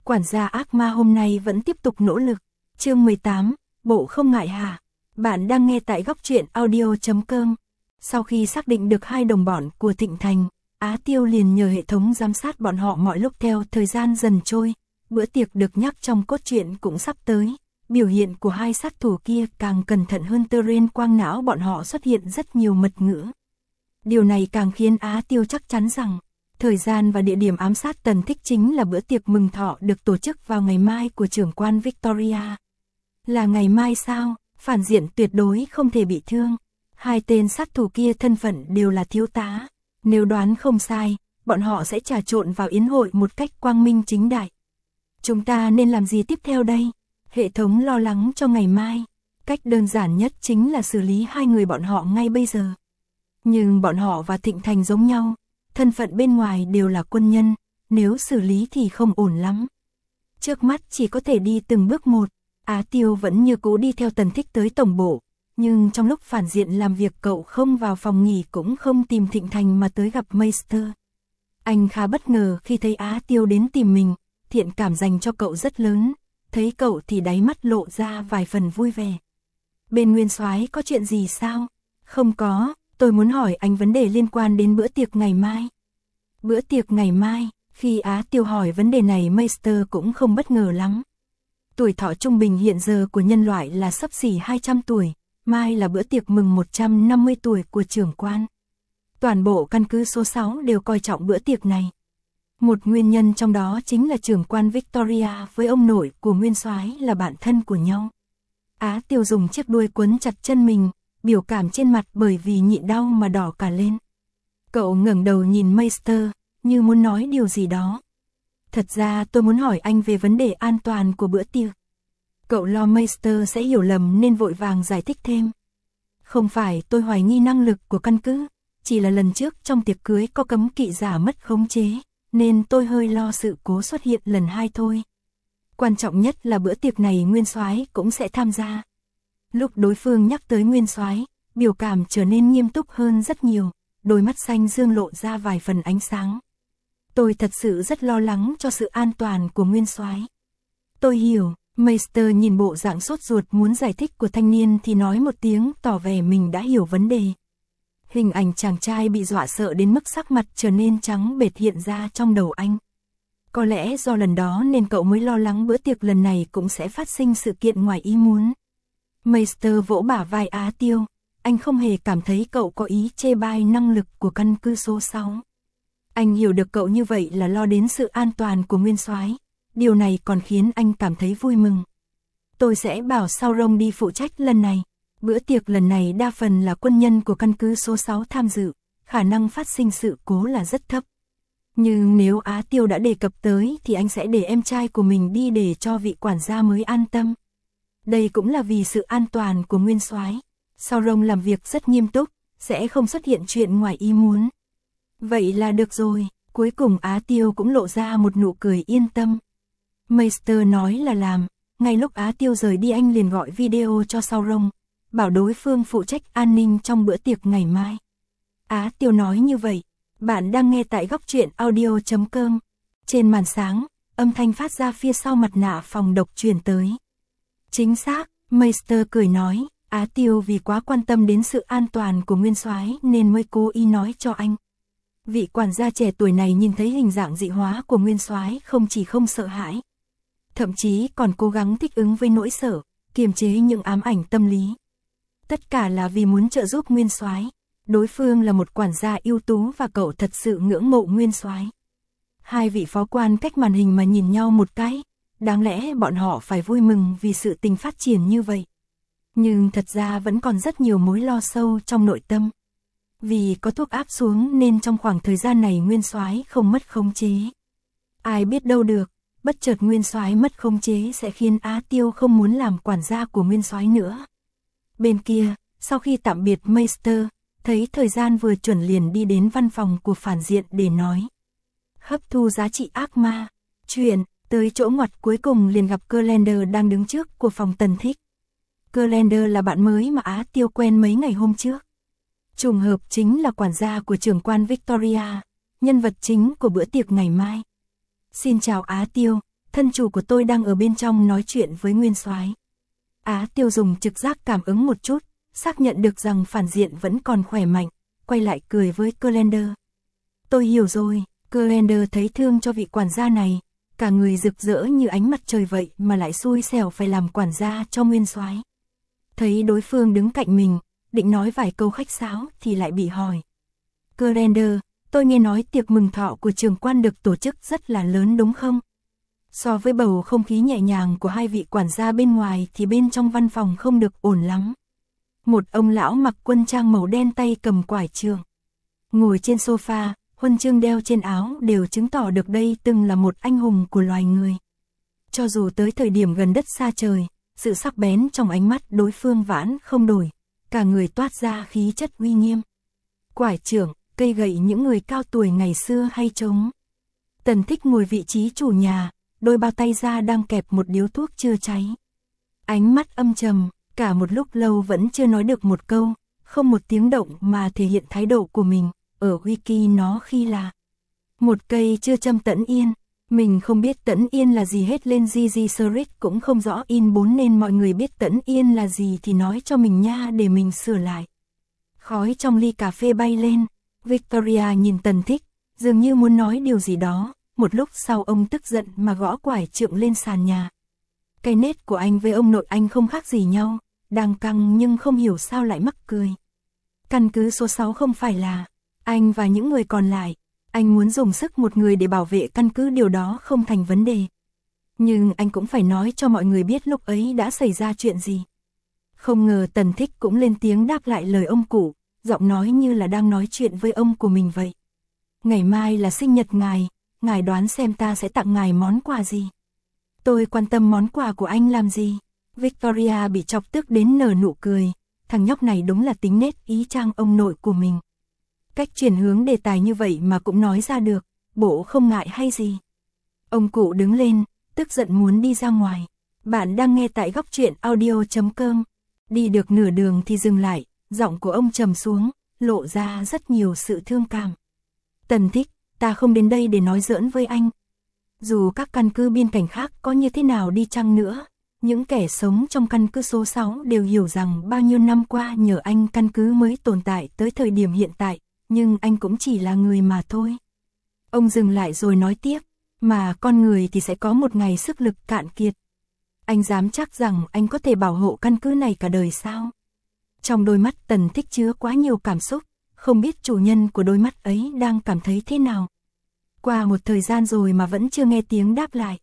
Quản gia ác ma hôm nay vẫn tiếp tục nỗ lực. Chương 18, bộ không ngại hả? Bạn đang nghe tại góc truyện audio.com. Sau khi xác định được hai đồng bọn của Thịnh Thành, Á Tiêu liền nhờ hệ thống giám sát bọn họ mọi lúc. Theo thời gian dần trôi, bữa tiệc được nhắc trong cốt truyện cũng sắp tới. Biểu hiện của hai sát thủ kia càng cẩn thận hơn. Terrain quang não bọn họ xuất hiện rất nhiều mật ngữ. Điều này càng khiến Á Tiêu chắc chắn rằng thời gian và địa điểm ám sát Tần Thích chính là bữa tiệc mừng thọ được tổ chức vào ngày mai của trưởng quan Victoria. Là ngày mai sao? Phản diện tuyệt đối không thể bị thương. Hai tên sát thủ kia thân phận đều là thiếu tá. Nếu đoán không sai, bọn họ sẽ trà trộn vào yến hội một cách quang minh chính đại. Chúng ta nên làm gì tiếp theo đây? Hệ thống lo lắng cho ngày mai. Cách đơn giản nhất chính là xử lý hai người bọn họ ngay bây giờ. Nhưng bọn họ và Thịnh Thành giống nhau. Thân phận bên ngoài đều là quân nhân, nếu xử lý thì không ổn lắm. Trước mắt chỉ có thể đi từng bước một. Á Tiêu vẫn như cũ đi theo Tần Thích tới tổng bộ, nhưng trong lúc phản diện làm việc cậu không vào phòng nghỉ cũng không tìm Thịnh Thành mà tới gặp Meister. Anh khá bất ngờ khi thấy Á Tiêu đến tìm mình, thiện cảm dành cho cậu rất lớn, thấy cậu thì đáy mắt lộ ra vài phần vui vẻ. Bên Nguyên Soái có chuyện gì sao? Không có. Tôi muốn hỏi anh vấn đề liên quan đến bữa tiệc ngày mai. Bữa tiệc ngày mai, khi Á Tiêu hỏi vấn đề này Meister cũng không bất ngờ lắm. Tuổi thọ trung bình hiện giờ của nhân loại là xấp xỉ 200 tuổi, mai là bữa tiệc mừng 150 tuổi của trưởng quan. Toàn bộ căn cứ số 6 đều coi trọng bữa tiệc này. Một nguyên nhân trong đó chính là trưởng quan Victoria với ông nội của Nguyên Soái là bạn thân của nhau. Á Tiêu dùng chiếc đuôi quấn chặt chân mình, biểu cảm trên mặt bởi vì nhịn đau mà đỏ cả lên. Cậu ngẩng đầu nhìn Meister, như muốn nói điều gì đó. Thật ra tôi muốn hỏi anh về vấn đề an toàn của bữa tiệc. Cậu lo Meister sẽ hiểu lầm nên vội vàng giải thích thêm. Không phải tôi hoài nghi năng lực của căn cứ, chỉ là lần trước trong tiệc cưới có cấm kỵ giả mất khống chế, nên tôi hơi lo sự cố xuất hiện lần hai thôi. Quan trọng nhất là bữa tiệc này Nguyên Soái cũng sẽ tham gia. Lúc đối phương nhắc tới Nguyên Soái, biểu cảm trở nên nghiêm túc hơn rất nhiều, đôi mắt xanh dương lộ ra vài phần ánh sáng. Tôi thật sự rất lo lắng cho sự an toàn của Nguyên Soái. Tôi hiểu. Meister nhìn bộ dạng sốt ruột muốn giải thích của thanh niên thì nói một tiếng tỏ vẻ mình đã hiểu vấn đề. Hình ảnh chàng trai bị dọa sợ đến mức sắc mặt trở nên trắng bệch hiện ra trong đầu anh. Có lẽ do lần đó nên cậu mới lo lắng bữa tiệc lần này cũng sẽ phát sinh sự kiện ngoài ý muốn. Meister vỗ bả vai Á Tiêu, anh không hề cảm thấy cậu có ý chê bai năng lực của căn cứ số 6. Anh hiểu được cậu như vậy là lo đến sự an toàn của Nguyên Soái, điều này còn khiến anh cảm thấy vui mừng. Tôi sẽ bảo Sauron đi phụ trách lần này, bữa tiệc lần này đa phần là quân nhân của căn cứ số 6 tham dự, khả năng phát sinh sự cố là rất thấp. Nhưng nếu Á Tiêu đã đề cập tới thì anh sẽ để em trai của mình đi để cho vị quản gia mới an tâm. Đây cũng là vì sự an toàn của Nguyên Soái. Sauron làm việc rất nghiêm túc, sẽ không xuất hiện chuyện ngoài ý muốn. Vậy là được rồi, cuối cùng Á Tiêu cũng lộ ra một nụ cười yên tâm. Meister nói là làm, ngay lúc Á Tiêu rời đi anh liền gọi video cho Sauron, bảo đối phương phụ trách an ninh trong bữa tiệc ngày mai. Á Tiêu nói như vậy, bạn đang nghe tại góc truyện audio.com. Trên màn sáng, âm thanh phát ra phía sau mặt nạ phòng độc truyền tới. Chính xác, Meister cười nói, Á Tiêu vì quá quan tâm đến sự an toàn của Nguyên Soái nên mới cố ý nói cho anh. Vị quản gia trẻ tuổi này nhìn thấy hình dạng dị hóa của Nguyên Soái không chỉ không sợ hãi, thậm chí còn cố gắng thích ứng với nỗi sợ, kiềm chế những ám ảnh tâm lý. Tất cả là vì muốn trợ giúp Nguyên Soái. Đối phương là một quản gia ưu tú và cậu thật sự ngưỡng mộ Nguyên Soái. Hai vị phó quan cách màn hình mà nhìn nhau một cái, đáng lẽ bọn họ phải vui mừng vì sự tình phát triển như vậy. Nhưng thật ra vẫn còn rất nhiều mối lo sâu trong nội tâm. Vì có thuốc áp xuống nên trong khoảng thời gian này Nguyên Soái không mất khống chế. Ai biết đâu được, bất chợt Nguyên Soái mất khống chế sẽ khiến Á Tiêu không muốn làm quản gia của Nguyên Soái nữa. Bên kia, sau khi tạm biệt Meister, thấy thời gian vừa chuẩn liền đi đến văn phòng của phản diện để nói. Hấp thu giá trị ác ma. Chuyện, tới chỗ ngoặt cuối cùng liền gặp Calendar đang đứng trước của phòng Tần Thích. Calendar là bạn mới mà Á Tiêu quen mấy ngày hôm trước. Trùng hợp chính là quản gia của trưởng quan Victoria, nhân vật chính của bữa tiệc ngày mai. Xin chào Á Tiêu, thân chủ của tôi đang ở bên trong nói chuyện với Nguyên Soái. Á Tiêu dùng trực giác cảm ứng một chút, xác nhận được rằng phản diện vẫn còn khỏe mạnh, quay lại cười với Calendar. Tôi hiểu rồi, Calendar thấy thương cho vị quản gia này, cả người rực rỡ như ánh mặt trời vậy mà lại xui xẻo phải làm quản gia cho Nguyên Soái. Thấy đối phương đứng cạnh mình, định nói vài câu khách sáo thì lại bị hỏi. Calendar, tôi nghe nói tiệc mừng thọ của trưởng quan được tổ chức rất là lớn đúng không? So với bầu không khí nhẹ nhàng của hai vị quản gia bên ngoài thì bên trong văn phòng không được ổn lắm. Một ông lão mặc quân trang màu đen tay cầm quải trường, ngồi trên sofa, huân chương đeo trên áo đều chứng tỏ được đây từng là một anh hùng của loài người. Cho dù tới thời điểm gần đất xa trời, sự sắc bén trong ánh mắt đối phương vãn không đổi, cả người toát ra khí chất uy nghiêm. Quải trưởng, cây gậy những người cao tuổi ngày xưa hay trống. Tần Thích ngồi vị trí chủ nhà, đôi bao tay ra đang kẹp một điếu thuốc chưa cháy. Ánh mắt âm trầm, cả một lúc lâu vẫn chưa nói được một câu, không một tiếng động mà thể hiện thái độ của mình, ở wiki nó khi là một cây chưa châm Tẫn Yên. Mình không biết Tẫn Yên là gì hết, lên GG Search cũng không rõ in 4 nên mọi người biết Tẫn Yên là gì thì nói cho mình nha để mình sửa lại. Khói trong ly cà phê bay lên, Victoria nhìn Tần Thích, dường như muốn nói điều gì đó, một lúc sau ông tức giận mà gõ quải trượng lên sàn nhà. Cái nết của anh với ông nội anh không khác gì nhau, đang căng nhưng không hiểu sao lại mắc cười. Căn cứ số 6 không phải là anh và những người còn lại, anh muốn dùng sức một người để bảo vệ căn cứ, điều đó không thành vấn đề. Nhưng anh cũng phải nói cho mọi người biết lúc ấy đã xảy ra chuyện gì. Không ngờ Tần Thích cũng lên tiếng đáp lại lời ông cụ, giọng nói như là đang nói chuyện với ông của mình vậy. Ngày mai là sinh nhật ngài đoán xem ta sẽ tặng ngài món quà gì. Tôi quan tâm món quà của anh làm gì? Victoria bị chọc tức đến nở nụ cười, thằng nhóc này đúng là tính nết ý chang ông nội của mình. Cách chuyển hướng đề tài như vậy mà cũng nói ra được, bộ không ngại hay gì? Ông cụ đứng lên, tức giận muốn đi ra ngoài. Bạn đang nghe tại góc truyện audio.com. Đi được nửa đường thì dừng lại, giọng của ông trầm xuống, lộ ra rất nhiều sự thương cảm. Tần Thích, ta không đến đây để nói giỡn với anh. Dù các căn cứ biên cảnh khác có như thế nào đi chăng nữa, những kẻ sống trong căn cứ số 6 đều hiểu rằng bao nhiêu năm qua nhờ anh căn cứ mới tồn tại tới thời điểm hiện tại, nhưng anh cũng chỉ là người mà thôi. Ông dừng lại rồi nói tiếp, mà con người thì sẽ có một ngày sức lực cạn kiệt. Anh dám chắc rằng anh có thể bảo hộ căn cứ này cả đời sao? Trong đôi mắt Tần Thích chứa quá nhiều cảm xúc, không biết chủ nhân của đôi mắt ấy đang cảm thấy thế nào. Qua một thời gian rồi mà vẫn chưa nghe tiếng đáp lại.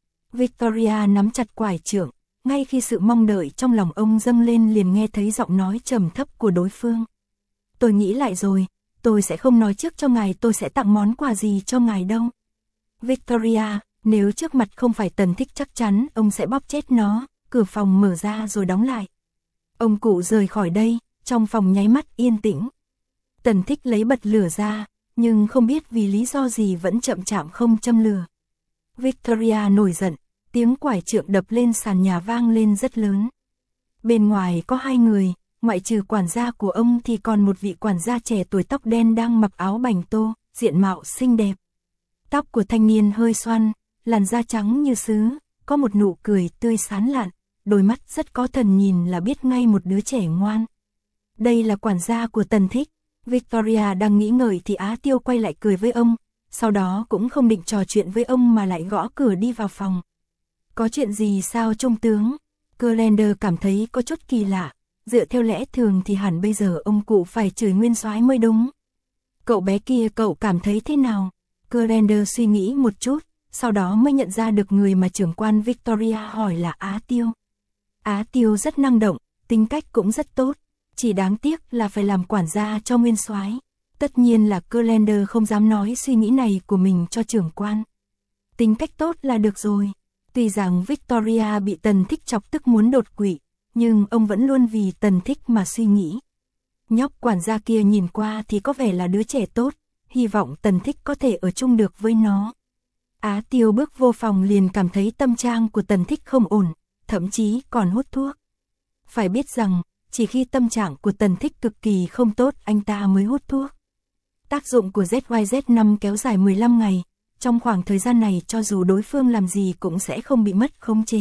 Victoria nắm chặt quải trượng, ngay khi sự mong đợi trong lòng ông dâng lên liền nghe thấy giọng nói trầm thấp của đối phương. Tôi nghĩ lại rồi, tôi sẽ không nói trước cho ngài tôi sẽ tặng món quà gì cho ngài đâu. Victoria, nếu trước mặt không phải Tần Thích chắc chắn ông sẽ bóp chết nó. Cửa phòng mở ra rồi đóng lại. Ông cụ rời khỏi đây, trong phòng nháy mắt yên tĩnh. Tần Thích lấy bật lửa ra, nhưng không biết vì lý do gì vẫn chậm chạp không châm lửa. Victoria nổi giận, tiếng quải trượng đập lên sàn nhà vang lên rất lớn. Bên ngoài có hai người, ngoại trừ quản gia của ông thì còn một vị quản gia trẻ tuổi tóc đen đang mặc áo bành tô, diện mạo xinh đẹp. Tóc của thanh niên hơi xoăn, làn da trắng như sứ, có một nụ cười tươi sán lạn, đôi mắt rất có thần nhìn là biết ngay một đứa trẻ ngoan. Đây là quản gia của Tần Thích. Victoria đang nghĩ ngợi thì Á Tiêu quay lại cười với ông, sau đó cũng không định trò chuyện với ông mà lại gõ cửa đi vào phòng. Có chuyện gì sao trung tướng? Calendar cảm thấy có chút kỳ lạ, dựa theo lẽ thường thì hẳn bây giờ ông cụ phải chửi Nguyên Soái mới đúng. Cậu bé kia cậu cảm thấy thế nào? Calendar suy nghĩ một chút, sau đó mới nhận ra được người mà trưởng quan Victoria hỏi là Á Tiêu. Á Tiêu rất năng động, tính cách cũng rất tốt, chỉ đáng tiếc là phải làm quản gia cho Nguyên Soái. Tất nhiên là Calendar không dám nói suy nghĩ này của mình cho trưởng quan. Tính cách tốt là được rồi. Tuy rằng Victoria bị Tần Thích chọc tức muốn đột quỵ, nhưng ông vẫn luôn vì Tần Thích mà suy nghĩ. Nhóc quản gia kia nhìn qua thì có vẻ là đứa trẻ tốt, hy vọng Tần Thích có thể ở chung được với nó. Á Tiêu bước vô phòng liền cảm thấy tâm trạng của Tần Thích không ổn, thậm chí còn hút thuốc. Phải biết rằng, chỉ khi tâm trạng của Tần Thích cực kỳ không tốt anh ta mới hút thuốc. Tác dụng của ZYZ5 kéo dài 15 ngày, trong khoảng thời gian này cho dù đối phương làm gì cũng sẽ không bị mất khống chế.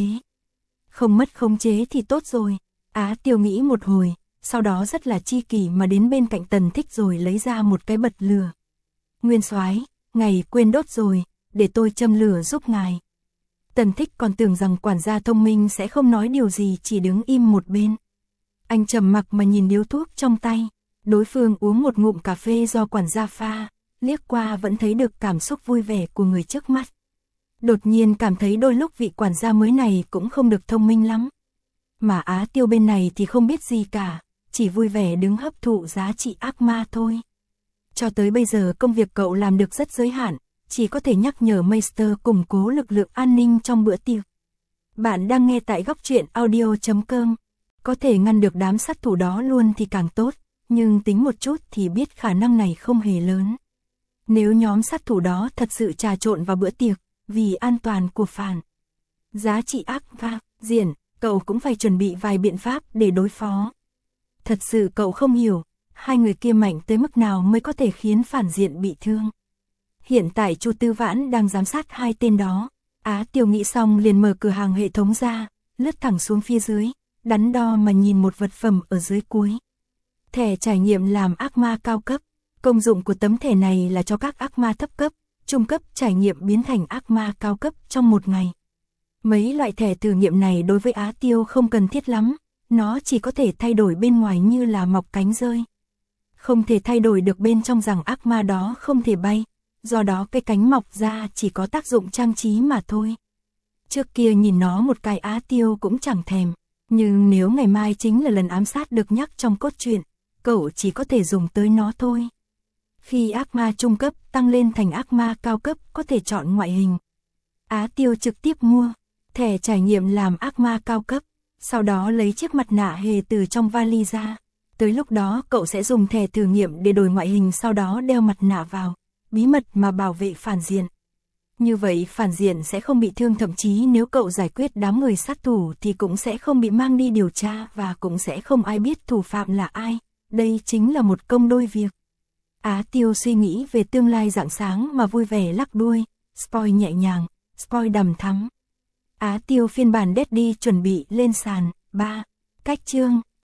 Không mất khống chế thì tốt rồi. Á Tiêu nghĩ một hồi, sau đó rất là chi kỷ mà đến bên cạnh Tần Thích rồi lấy ra một cái bật lửa. Nguyên soái, ngài quên đốt rồi, để tôi châm lửa giúp ngài. Tần Thích còn tưởng rằng quản gia thông minh sẽ không nói điều gì, chỉ đứng im một bên. Anh trầm mặc mà nhìn điếu thuốc trong tay, đối phương uống một ngụm cà phê do quản gia pha, liếc qua vẫn thấy được cảm xúc vui vẻ của người trước mắt. Đột nhiên cảm thấy đôi lúc vị quản gia mới này cũng không được thông minh lắm. Mà Á Tiêu bên này thì không biết gì cả, chỉ vui vẻ đứng hấp thụ giá trị ác ma thôi. Cho tới bây giờ công việc cậu làm được rất giới hạn, chỉ có thể nhắc nhở Meister củng cố lực lượng an ninh trong bữa tiệc. Bạn đang nghe tại góc truyện audio.com. Có thể ngăn được đám sát thủ đó luôn thì càng tốt, nhưng tính một chút thì biết khả năng này không hề lớn. Nếu nhóm sát thủ đó thật sự trà trộn vào bữa tiệc, vì an toàn của phản giá trị ác ma diện, cậu cũng phải chuẩn bị vài biện pháp để đối phó. Thật sự cậu không hiểu, hai người kia mạnh tới mức nào mới có thể khiến phản diện bị thương. Hiện tại Chu Tư Vãn đang giám sát hai tên đó. Á Tiêu nghĩ xong liền mở cửa hàng hệ thống ra, lướt thẳng xuống phía dưới, đắn đo mà nhìn một vật phẩm ở dưới cuối. Thẻ trải nghiệm làm ác ma cao cấp. Công dụng của tấm thẻ này là cho các ác ma thấp cấp, trung cấp trải nghiệm biến thành ác ma cao cấp trong một ngày. Mấy loại thẻ thử nghiệm này đối với Á Tiêu không cần thiết lắm, nó chỉ có thể thay đổi bên ngoài như là mọc cánh rơi. Không thể thay đổi được bên trong rằng ác ma đó không thể bay, do đó cái cánh mọc ra chỉ có tác dụng trang trí mà thôi. Trước kia nhìn nó một cái Á Tiêu cũng chẳng thèm, nhưng nếu ngày mai chính là lần ám sát được nhắc trong cốt truyện, cậu chỉ có thể dùng tới nó thôi. Khi ác ma trung cấp tăng lên thành ác ma cao cấp có thể chọn ngoại hình. Á Tiêu trực tiếp mua thẻ trải nghiệm làm ác ma cao cấp, sau đó lấy chiếc mặt nạ hề từ trong vali ra. Tới lúc đó cậu sẽ dùng thẻ thử nghiệm để đổi ngoại hình, sau đó đeo mặt nạ vào, bí mật mà bảo vệ phản diện. Như vậy phản diện sẽ không bị thương, thậm chí nếu cậu giải quyết đám người sát thủ thì cũng sẽ không bị mang đi điều tra và cũng sẽ không ai biết thủ phạm là ai. Đây chính là một công đôi việc. Á Tiêu suy nghĩ về tương lai rạng sáng mà vui vẻ lắc đuôi, spoil nhẹ nhàng, spoil đằm thắm. Á Tiêu phiên bản Daddy chuẩn bị lên sàn. 3. Cách chương